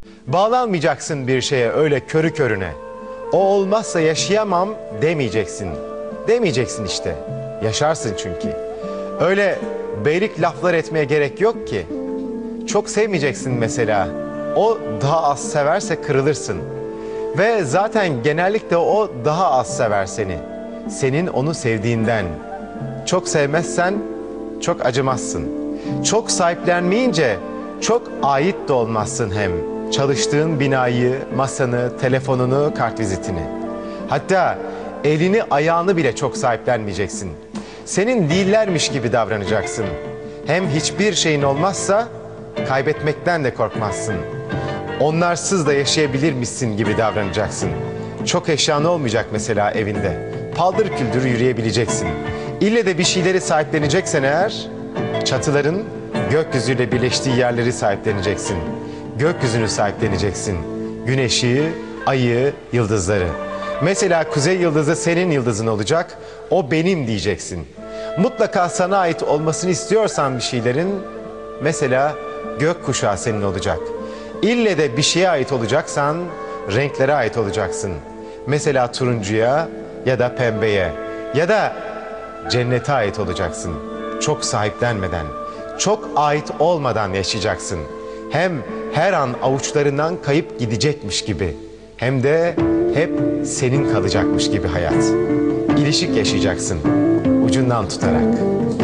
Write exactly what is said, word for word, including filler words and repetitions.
Bağlanmayacaksın bir şeye öyle körü körüne. O olmazsa yaşayamam demeyeceksin. Demeyeceksin işte. Yaşarsın çünkü. Öyle beylik laflar etmeye gerek yok ki. Çok sevmeyeceksin mesela. O daha az severse kırılırsın. Ve zaten genellikle o daha az sever seni. Senin onu sevdiğinden. Çok sevmezsen çok acımazsın. Çok sahiplenmeyince çok ait de olmazsın hem. Çalıştığın binayı, masanı, telefonunu, kartvizitini. Hatta elini, ayağını bile çok sahiplenmeyeceksin. Senin değillermiş gibi davranacaksın. Hem hiçbir şeyin olmazsa kaybetmekten de korkmazsın. Onlarsız da yaşayabilirmişsin gibi davranacaksın. Çok eşyan olmayacak mesela evinde. Paldır küldür yürüyebileceksin. İlle de bir şeyleri sahipleneceksen eğer, çatıların gökyüzüyle birleştiği yerleri sahipleneceksin. Gökyüzünü sahipleneceksin. Güneşi, ayı, yıldızları. Mesela kuzey yıldızı senin yıldızın olacak, o benim diyeceksin. Mutlaka sana ait olmasını istiyorsan bir şeylerin, mesela gökkuşağı senin olacak. İlle de bir şeye ait olacaksan, renklere ait olacaksın. Mesela turuncuya ya da pembeye ya da cennete ait olacaksın. Çok sahiplenmeden, çok ait olmadan yaşayacaksın. Hem her an avuçlarından kayıp gidecekmiş gibi, hem de hep senin kalacakmış gibi hayat. İlişik yaşayacaksın, ucundan tutarak.